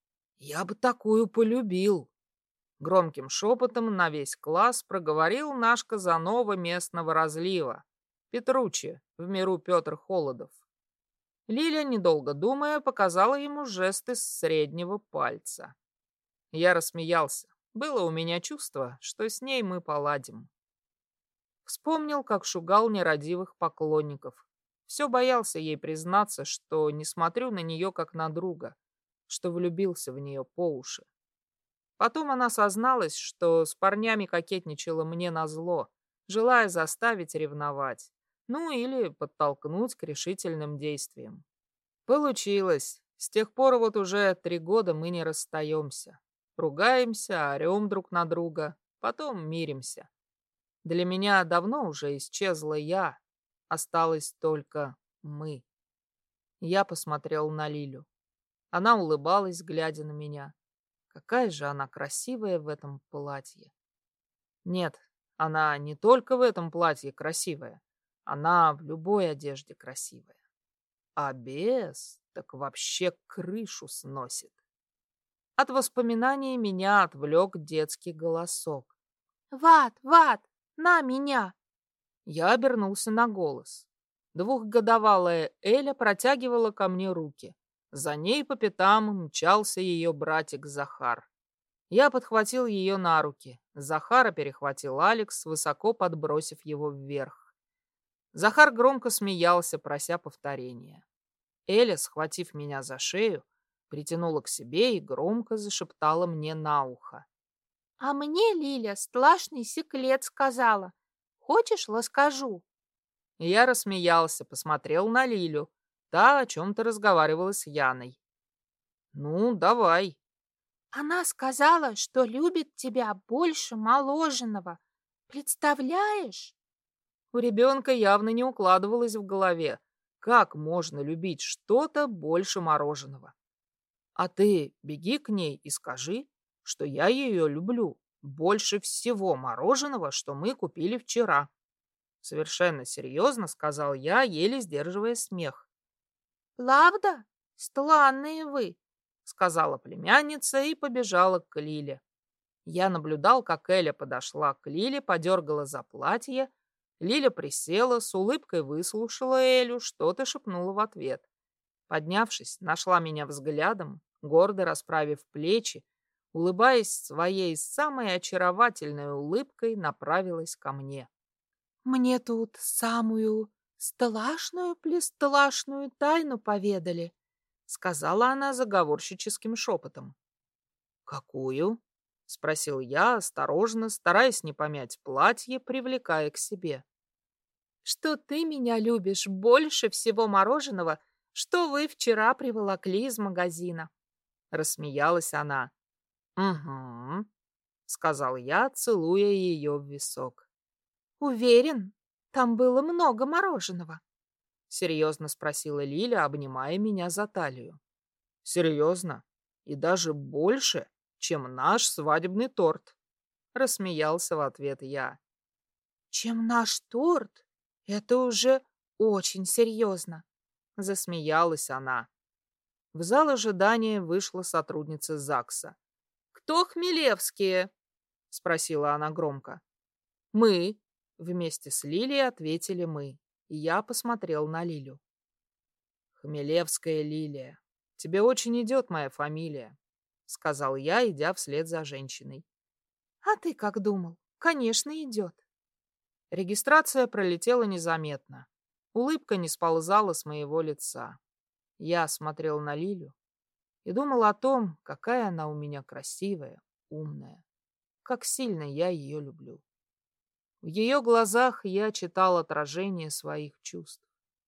Я бы такую полюбил. Громким шепотом на весь класс проговорил наш Казанова местного разлива. Петруччи, в миру Петр Холодов. Лиля, недолго думая, показала ему жест из среднего пальца. Я рассмеялся. Было у меня чувство, что с ней мы поладим. Вспомнил, как шугал нерадивых поклонников. Все боялся ей признаться, что не смотрю на нее как на друга, что влюбился в нее по уши. Потом она созналась, что с парнями кокетничала мне назло, желая заставить ревновать, ну или подтолкнуть к решительным действиям. Получилось. С тех пор вот уже три года мы не расстаемся. Ругаемся, орем друг на друга, потом миримся. Для меня давно уже исчезла я, осталось только мы. Я посмотрел на Лилю. Она улыбалась, глядя на меня. Какая же она красивая в этом платье. Нет, она не только в этом платье красивая, она в любой одежде красивая. А без так вообще крышу сносит. От воспоминаний меня отвлек детский голосок. «Ват, Ват, на меня!» Я обернулся на голос. Двухгодовалая Эля протягивала ко мне руки. За ней по пятам мчался ее братик Захар. Я подхватил ее на руки. Захара перехватил Алекс, высоко подбросив его вверх. Захар громко смеялся, прося повторения. Эля, схватив меня за шею, притянула к себе и громко зашептала мне на ухо. «А мне Лиля страшный секрет сказала. Хочешь, расскажу?» Я рассмеялся, посмотрел на Лилю. Та о чем-то разговаривала с Яной. «Ну, давай». «Она сказала, что любит тебя больше моложенного. Представляешь?» У ребенка явно не укладывалось в голове, как можно любить что-то больше мороженого. А ты беги к ней и скажи, что я ее люблю больше всего мороженого, что мы купили вчера. Совершенно серьезно сказал я, еле сдерживая смех. «Правда? Странные вы», — сказала племянница и побежала к Лиле. Я наблюдал, как Эля подошла к Лиле, подергала за платье. Лиля присела, с улыбкой выслушала Элю, что-то шепнула в ответ. Поднявшись, нашла меня взглядом, гордо расправив плечи, улыбаясь своей самой очаровательной улыбкой, направилась ко мне. «Мне тут самую страшную-престрашную тайну поведали», — сказала она заговорщическим шепотом. «Какую?» — спросил я, осторожно, стараясь не помять платье, привлекая к себе. «Что ты меня любишь больше всего мороженого, что вы вчера приволокли из магазина», — рассмеялась она. «Угу», — сказал я, целуя ее в висок. «Уверен, там было много мороженого?» — серьезно спросила Лиля, обнимая меня за талию. «Серьезно? И даже больше, чем наш свадебный торт?» — рассмеялся в ответ я. «Чем наш торт? Это уже очень серьезно», — засмеялась она. В зал ожидания вышла сотрудница ЗАГСа. «Кто Хмелевские?» — спросила она громко. «Мы», — вместе с Лилией ответили мы, и я посмотрел на Лилю. «Хмелевская Лилия, тебе очень идет моя фамилия», — сказал я, идя вслед за женщиной. «А ты как думал? Конечно, идет». Регистрация пролетела незаметно. Улыбка не сползала с моего лица. Я смотрел на Лилю и думал о том, какая она у меня красивая, умная, как сильно я ее люблю. В ее глазах я читал отражение своих чувств.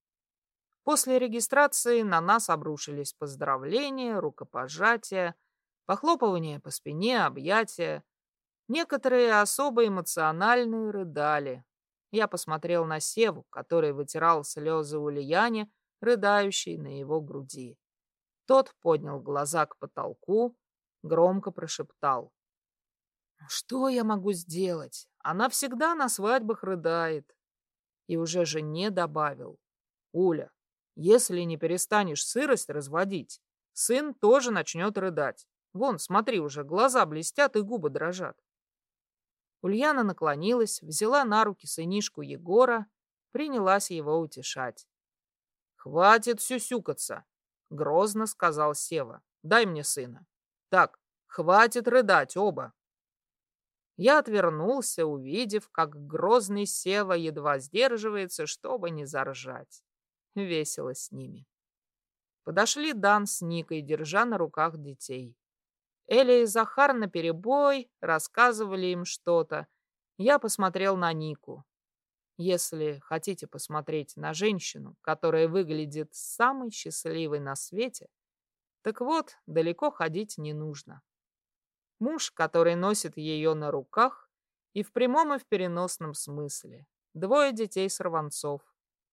После регистрации на нас обрушились поздравления, рукопожатия, похлопывания по спине, объятия. Некоторые особо эмоциональные рыдали. Я посмотрел на Севу, который вытирал слезы Ульяне, рыдающей на его груди. Тот поднял глаза к потолку, громко прошептал: «Что я могу сделать? Она всегда на свадьбах рыдает». И уже жене добавил: «Уля, если не перестанешь сырость разводить, сын тоже начнет рыдать. Вон, смотри, уже глаза блестят и губы дрожат». Ульяна наклонилась, взяла на руки сынишку Егора, принялась его утешать. «Хватит сюсюкаться», — грозно сказал Сева. «Дай мне сына. Так, хватит рыдать оба». Я отвернулся, увидев, как грозный Сева едва сдерживается, чтобы не заржать. Весело с ними. Подошли Дан с Никой, держа на руках детей. Эля и Захар наперебой рассказывали им что-то. Я посмотрел на Нику. Если хотите посмотреть на женщину, которая выглядит самой счастливой на свете, так вот, далеко ходить не нужно. Муж, который носит ее на руках, и в прямом и в переносном смысле. Двое детей-сорванцов.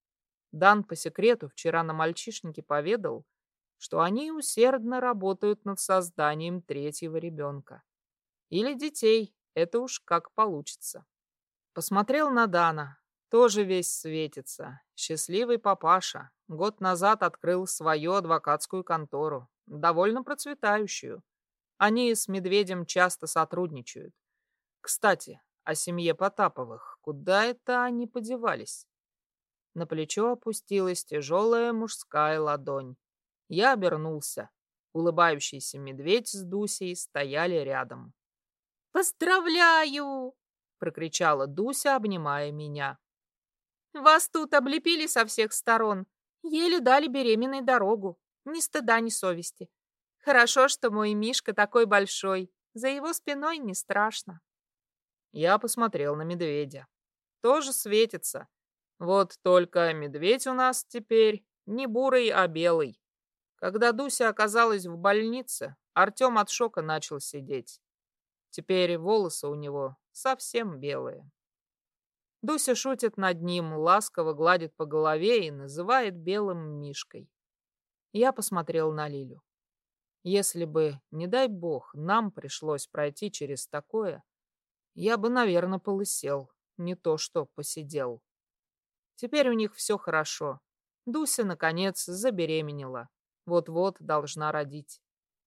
Дан по секрету вчера на мальчишнике поведал, что они усердно работают над созданием третьего ребенка. Или детей, это уж как получится. Посмотрел на Дана, тоже весь светится. Счастливый папаша. Год назад открыл свою адвокатскую контору, довольно процветающую. Они с Медведем часто сотрудничают. Кстати, о семье Потаповых. Куда это они подевались? На плечо опустилась тяжелая мужская ладонь. Я обернулся. Улыбающийся Медведь с Дусей стояли рядом. «Поздравляю!» — прокричала Дуся, обнимая меня. «Вас тут облепили со всех сторон. Еле дали беременной дорогу. Ни стыда, ни совести. Хорошо, что мой Мишка такой большой. За его спиной не страшно». Я посмотрел на Медведя. Тоже светится. Вот только медведь у нас теперь не бурый, а белый. Когда Дуся оказалась в больнице, Артем от шока начал сидеть. Теперь волосы у него совсем белые. Дуся шутит над ним, ласково гладит по голове и называет белым Мишкой. Я посмотрел на Лилю. Если бы, не дай бог, нам пришлось пройти через такое, я бы, наверное, полысел, не то что посидел. Теперь у них все хорошо. Дуся, наконец, забеременела. Вот-вот должна родить.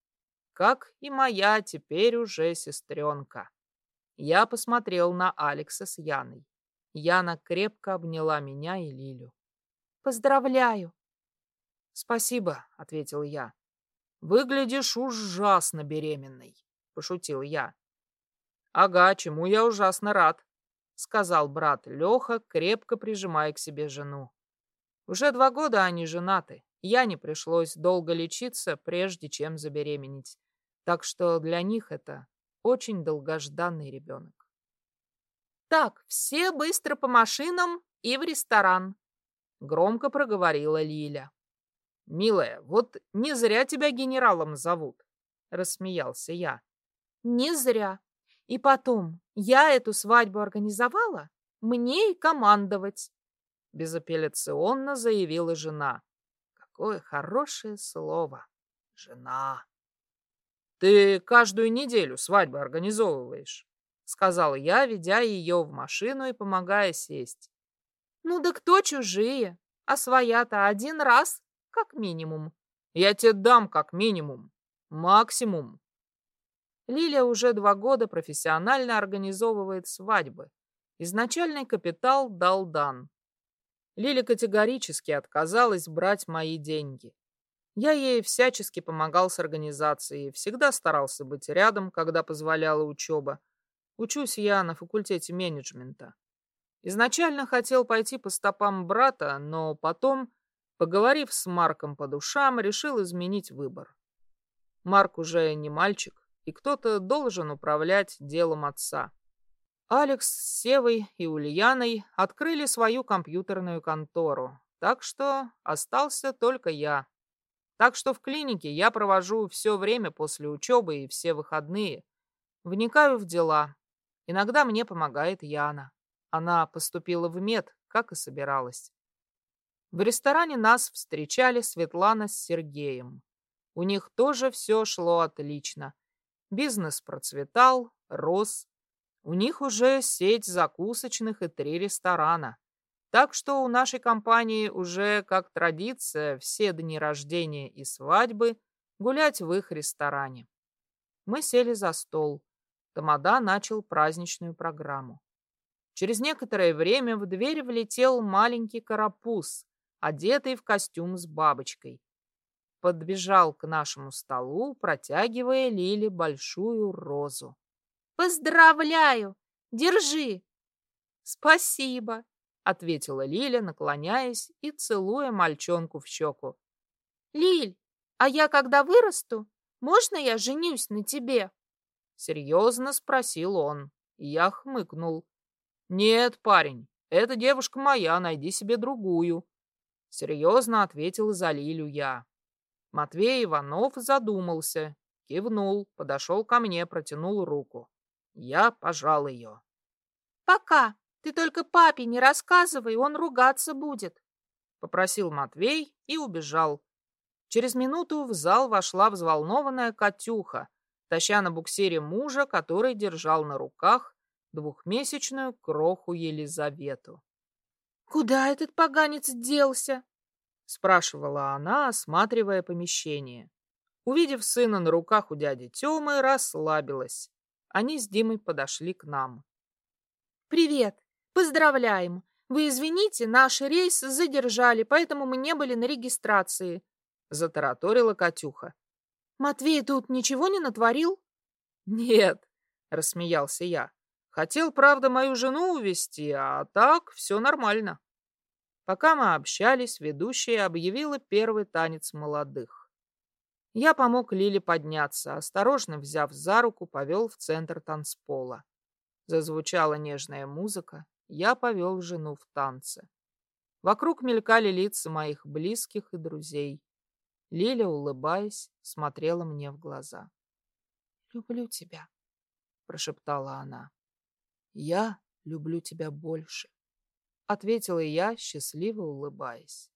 Как и моя теперь уже сестренка. Я посмотрел на Алекса с Яной. Яна крепко обняла меня и Лилю. «Поздравляю!» «Спасибо», — ответил я. Выглядишь ужасно беременной, пошутил я. Ага, чему я ужасно рад, сказал брат Леха, крепко прижимая к себе жену. Уже два года они женаты. Я не пришлось долго лечиться, прежде чем забеременеть. Так что для них это очень долгожданный ребенок. Так, все быстро по машинам и в ресторан, громко проговорила Лиля. Милая, вот не зря тебя генералом зовут, рассмеялся я. Не зря. И потом, я эту свадьбу организовала, мне и командовать, безапелляционно заявила жена. Какое хорошее слово. Жена. Ты каждую неделю свадьбы организовываешь, сказал я, ведя ее в машину и помогая сесть. Ну да кто чужие, а своя-то один раз, как минимум. Я тебе дам как минимум, максимум. Лиля уже два года профессионально организовывает свадьбы. Изначальный капитал дал Дан. Лиля категорически отказалась брать мои деньги. Я ей всячески помогал с организацией, всегда старался быть рядом, когда позволяла учеба. Учусь я на факультете менеджмента. Изначально хотел пойти по стопам брата, но потом, поговорив с Марком по душам, решил изменить выбор. Марк уже не мальчик, и кто-то должен управлять делом отца. Алекс с Севой и Ульяной открыли свою компьютерную контору, так что остался только я. Так что в клинике я провожу все время после учебы и все выходные. Вникаю в дела. Иногда мне помогает Яна. Она поступила в мед, как и собиралась. В ресторане нас встречали Светлана с Сергеем. У них тоже все шло отлично. Бизнес процветал, рос. У них уже сеть закусочных и три ресторана. Так что у нашей компании уже как традиция все дни рождения и свадьбы гулять в их ресторане. Мы сели за стол. Тамада начал праздничную программу. Через некоторое время в дверь влетел маленький карапуз, одетый в костюм с бабочкой. Подбежал к нашему столу, протягивая Лиле большую розу. «Поздравляю! Держи!» «Спасибо!» — ответила Лиля, наклоняясь и целуя мальчонку в щеку. «Лиль, а я когда вырасту, можно я женюсь на тебе?» Серьезно спросил он. Я хмыкнул. «Нет, парень, эта девушка моя, найди себе другую». Серьезно ответил за Лилю я. Матвей Иванов задумался, кивнул, подошел ко мне, протянул руку. Я пожал ее. «Пока. Ты только папе не рассказывай, он ругаться будет», — попросил Матвей и убежал. Через минуту в зал вошла взволнованная Катюха, таща на буксире мужа, который держал на руках двухмесячную кроху Елизавету. «Куда этот поганец делся?» — спрашивала она, осматривая помещение. Увидев сына на руках у дяди Тёмы, расслабилась. Они с Димой подошли к нам. «Привет! Поздравляем! Вы извините, наш рейс задержали, поэтому мы не были на регистрации», — затараторила Катюха. «Матвей тут ничего не натворил?» «Нет», — рассмеялся я. «Хотел, правда, мою жену увезти, а так все нормально». Пока мы общались, ведущая объявила первый танец молодых. Я помог Лиле подняться, осторожно взяв за руку, повел в центр танцпола. Зазвучала нежная музыка, я повел жену в танце. Вокруг мелькали лица моих близких и друзей. Лиля, улыбаясь, смотрела мне в глаза. «Люблю тебя», — прошептала она. «Я люблю тебя больше», — ответила я, счастливо улыбаясь.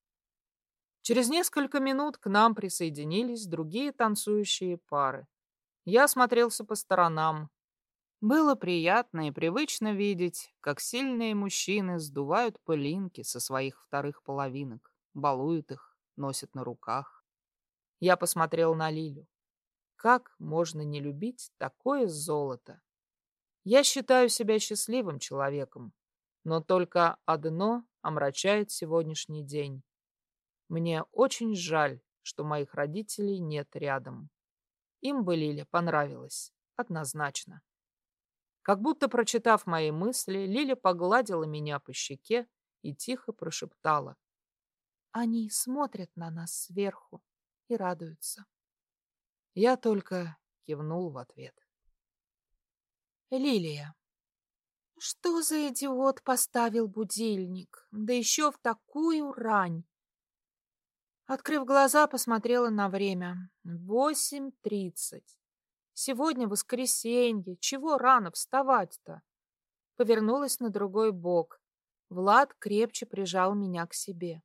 Через несколько минут к нам присоединились другие танцующие пары. Я осмотрелся по сторонам. Было приятно и привычно видеть, как сильные мужчины сдувают пылинки со своих вторых половинок, балуют их, носят на руках. Я посмотрел на Лилю. Как можно не любить такое золото? Я считаю себя счастливым человеком, но только одно омрачает сегодняшний день. Мне очень жаль, что моих родителей нет рядом. Им бы Лиля понравилась, однозначно. Как будто прочитав мои мысли, Лиля погладила меня по щеке и тихо прошептала: «Они смотрят на нас сверху и радуются». Я только кивнул в ответ. Лилия. Что за идиот поставил будильник? Да еще в такую рань. Открыв глаза, посмотрела на время. Восемь тридцать. Сегодня воскресенье. Чего рано вставать-то? Повернулась на другой бок. Влад крепче прижал меня к себе.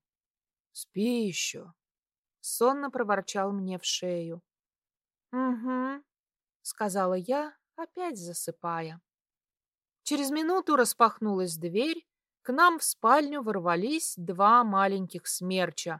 Спи еще. Сонно проворчал мне в шею. Угу, сказала я, опять засыпая. Через минуту распахнулась дверь, к нам в спальню ворвались два маленьких смерча.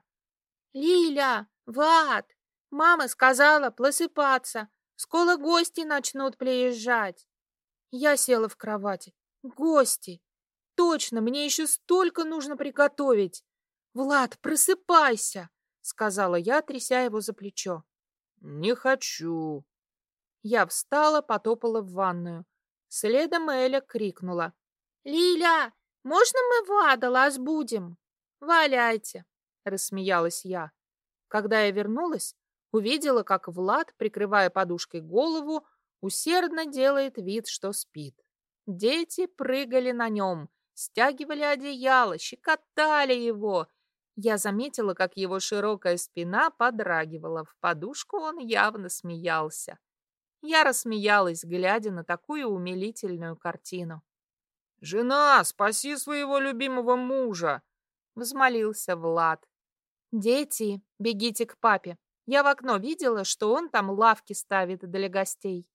«Лиля! Влад! Мама сказала просыпаться, скоро гости начнут приезжать». Я села в кровати. «Гости! Точно, мне еще столько нужно приготовить! Влад, просыпайся!» — сказала я, тряся его за плечо. «Не хочу». Я встала, потопала в ванную. Следом Эля крикнула: «Лиля, можно мы Влада разбудим?» «Валяйте!» — рассмеялась я. Когда я вернулась, увидела, как Влад, прикрывая подушкой голову, усердно делает вид, что спит. Дети прыгали на нем, стягивали одеяло, щекотали его. Я заметила, как его широкая спина подрагивала. В подушку он явно смеялся. Я рассмеялась, глядя на такую умилительную картину. «Жена, спаси своего любимого мужа!» — взмолился Влад. «Дети, бегите к папе. Я в окно видела, что он там лавки ставит для гостей».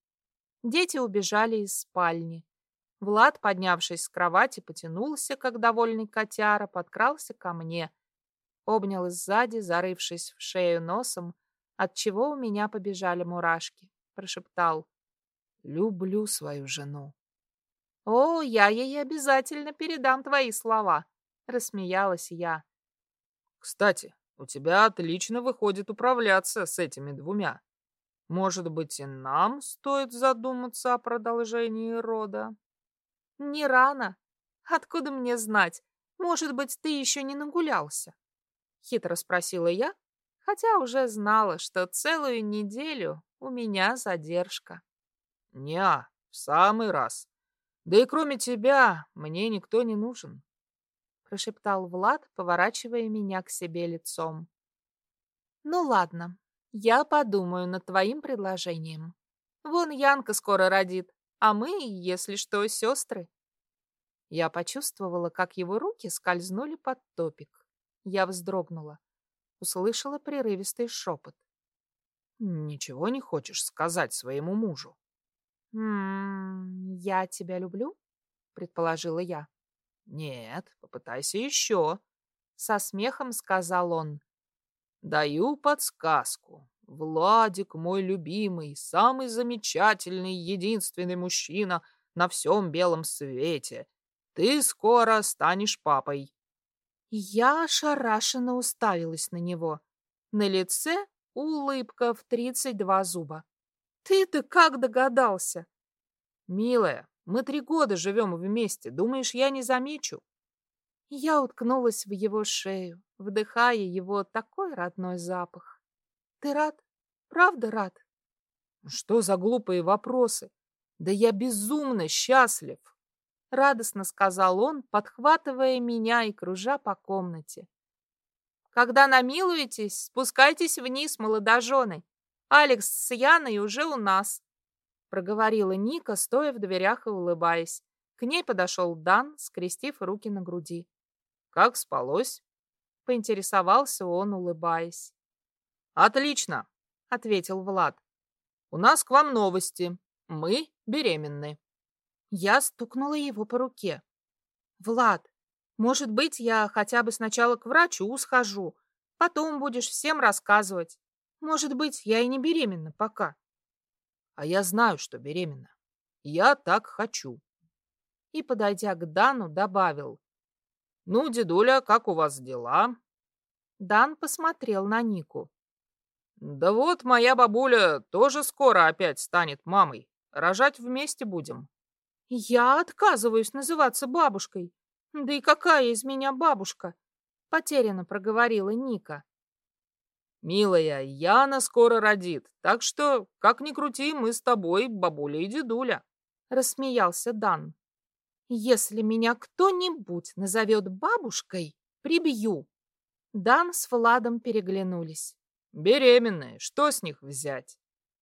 Дети убежали из спальни. Влад, поднявшись с кровати, потянулся, как довольный котяра, подкрался ко мне. Обнял сзади, зарывшись в шею носом, отчего у меня побежали мурашки. Прошептал: «Люблю свою жену». «О, я ей обязательно передам твои слова», — рассмеялась я. «Кстати, у тебя отлично выходит управляться с этими двумя. Может быть, и нам стоит задуматься о продолжении рода?» «Не рано. Откуда мне знать? Может быть, ты еще не нагулялся?» Хитро спросила я, хотя уже знала, что целую неделю у меня задержка. «Неа, в самый раз. Да и кроме тебя мне никто не нужен», — прошептал Влад, поворачивая меня к себе лицом. «Ну ладно, я подумаю над твоим предложением. Вон Янка скоро родит, а мы, если что, сестры». Я почувствовала, как его руки скользнули под топик. Я вздрогнула. Услышала прерывистый шепот. «Ничего не хочешь сказать своему мужу?» «М-м, я тебя люблю?» — предположила я. «Нет, попытайся еще», — со смехом сказал он. «Даю подсказку. Владик мой любимый, самый замечательный, единственный мужчина на всем белом свете. Ты скоро станешь папой». Я ошарашенно уставилась на него. На лице улыбка в тридцать два зуба. «Ты-то как догадался?» «Милая, мы три года живем вместе. Думаешь, я не замечу?» Я уткнулась в его шею, вдыхая его такой родной запах. «Ты рад? Правда рад?» «Что за глупые вопросы? Да я безумно счастлив!» Радостно сказал он, подхватывая меня и кружа по комнате. «Когда намилуетесь, спускайтесь вниз, молодожены. Алекс с Яной уже у нас», — проговорила Ника, стоя в дверях и улыбаясь. К ней подошел Дан, скрестив руки на груди. «Как спалось?» — поинтересовался он, улыбаясь. «Отлично», — ответил Влад. «У нас к вам новости. Мы беременны». Я стукнула его по руке. «Влад, может быть, я хотя бы сначала к врачу схожу, потом будешь всем рассказывать. Может быть, я и не беременна пока». «А я знаю, что беременна. Я так хочу». И, подойдя к Дану, добавил: «Ну, дедуля, как у вас дела?» Дан посмотрел на Нику. Да вот моя бабуля тоже скоро опять станет мамой. Рожать вместе будем. Я отказываюсь называться бабушкой. Да и какая из меня бабушка? Потерянно проговорила Ника. Милая, Яна скоро родит, так что, как ни крути, мы с тобой бабуля и дедуля. Рассмеялся Дан. Если меня кто-нибудь назовет бабушкой, прибью. Дан с Владом переглянулись. Беременные, что с них взять?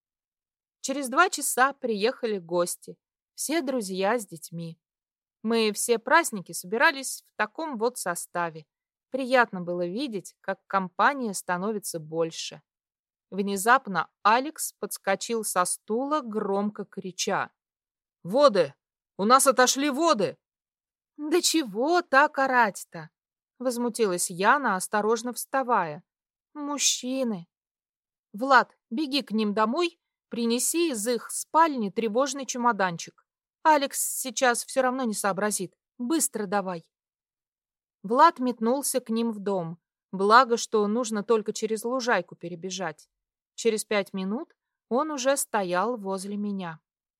Через два часа приехали гости, все друзья с детьми. Мы все праздники собирались в таком вот составе. Приятно было видеть, как компания становится больше. Внезапно Алекс подскочил со стула, громко крича. Воды! У нас отошли воды! «Да чего так орать-то?» — возмутилась Яна, осторожно вставая. «Мужчины!» «Влад, беги к ним домой, принеси из их спальни тревожный чемоданчик. Алекс сейчас все равно не сообразит. Быстро давай!» Влад метнулся к ним в дом. Благо, что нужно только через лужайку перебежать. Через пять минут он уже стоял возле меня.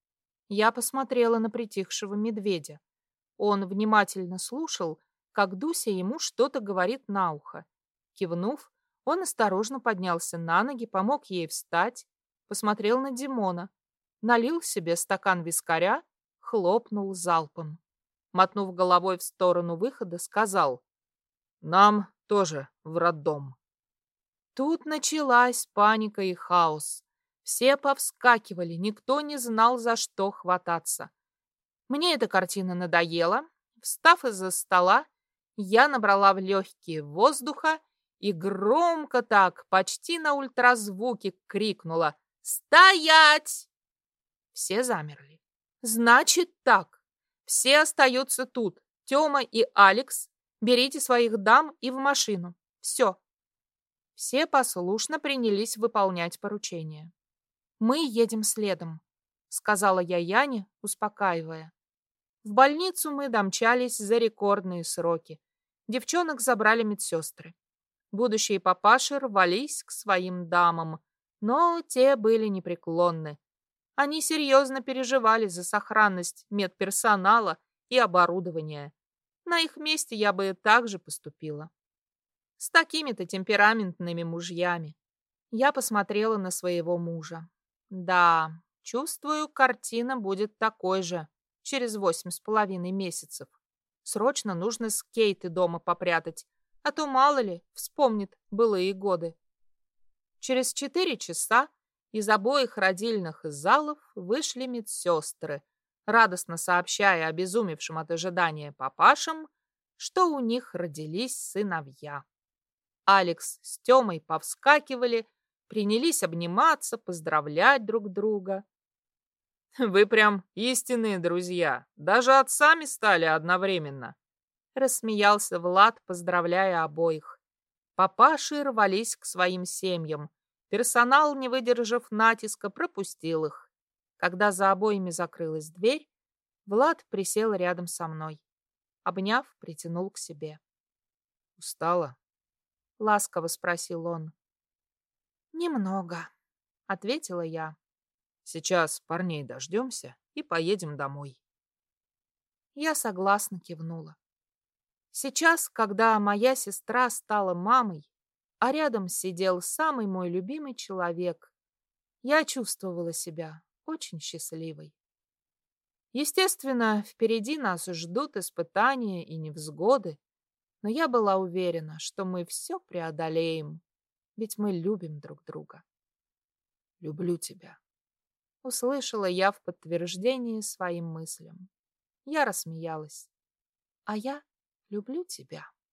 Я посмотрела на притихшего медведя. Он внимательно слушал, как Дуся ему что-то говорит на ухо. Кивнув, он осторожно поднялся на ноги, помог ей встать, посмотрел на Димона, налил себе стакан вискаря, хлопнул залпом. Мотнув головой в сторону выхода, сказал: «Нам тоже в роддом». Тут началась паника и хаос. Все повскакивали, никто не знал, за что хвататься. Мне эта картина надоела. Встав из-за стола, я набрала в легкие воздуха и громко так, почти на ультразвуке, крикнула: «Стоять!» Все замерли. «Значит так, все остаются тут. Тёма и Алекс, берите своих дам и в машину. Все». Все послушно принялись выполнять поручение. «Мы едем следом», — сказала я Яне, успокаивая. В больницу мы домчались за рекордные сроки. Девчонок забрали медсестры. Будущие папаши рвались к своим дамам, но те были непреклонны. Они серьезно переживали за сохранность медперсонала и оборудования. На их месте я бы так же поступила. С такими-то темпераментными мужьями. Я посмотрела на своего мужа. Да, чувствую, картина будет такой же через восемь с половиной месяцев. Срочно нужно с Кейты дома попрятать, а то, мало ли, вспомнит былые годы. Через четыре часа из обоих родильных залов вышли медсестры, радостно сообщая обезумевшим от ожидания папашам, что у них родились сыновья. Алекс с Тёмой повскакивали, принялись обниматься, поздравлять друг друга. «Вы прям истинные друзья, даже отцами стали одновременно», — рассмеялся Влад, поздравляя обоих. Папаши рвались к своим семьям. Персонал, не выдержав натиска, пропустил их. Когда за обоими закрылась дверь, Влад присел рядом со мной. Обняв, притянул к себе. «Устала?» — ласково спросил он. «Немного», — ответила я. «Сейчас парней дождемся и поедем домой». Я согласно кивнула. Сейчас, когда моя сестра стала мамой, а рядом сидел самый мой любимый человек, я чувствовала себя очень счастливой. Естественно, впереди нас ждут испытания и невзгоды, но я была уверена, что мы все преодолеем, ведь мы любим друг друга. «Люблю тебя», — услышала я в подтверждение своим мыслям. Я рассмеялась. «А я люблю тебя».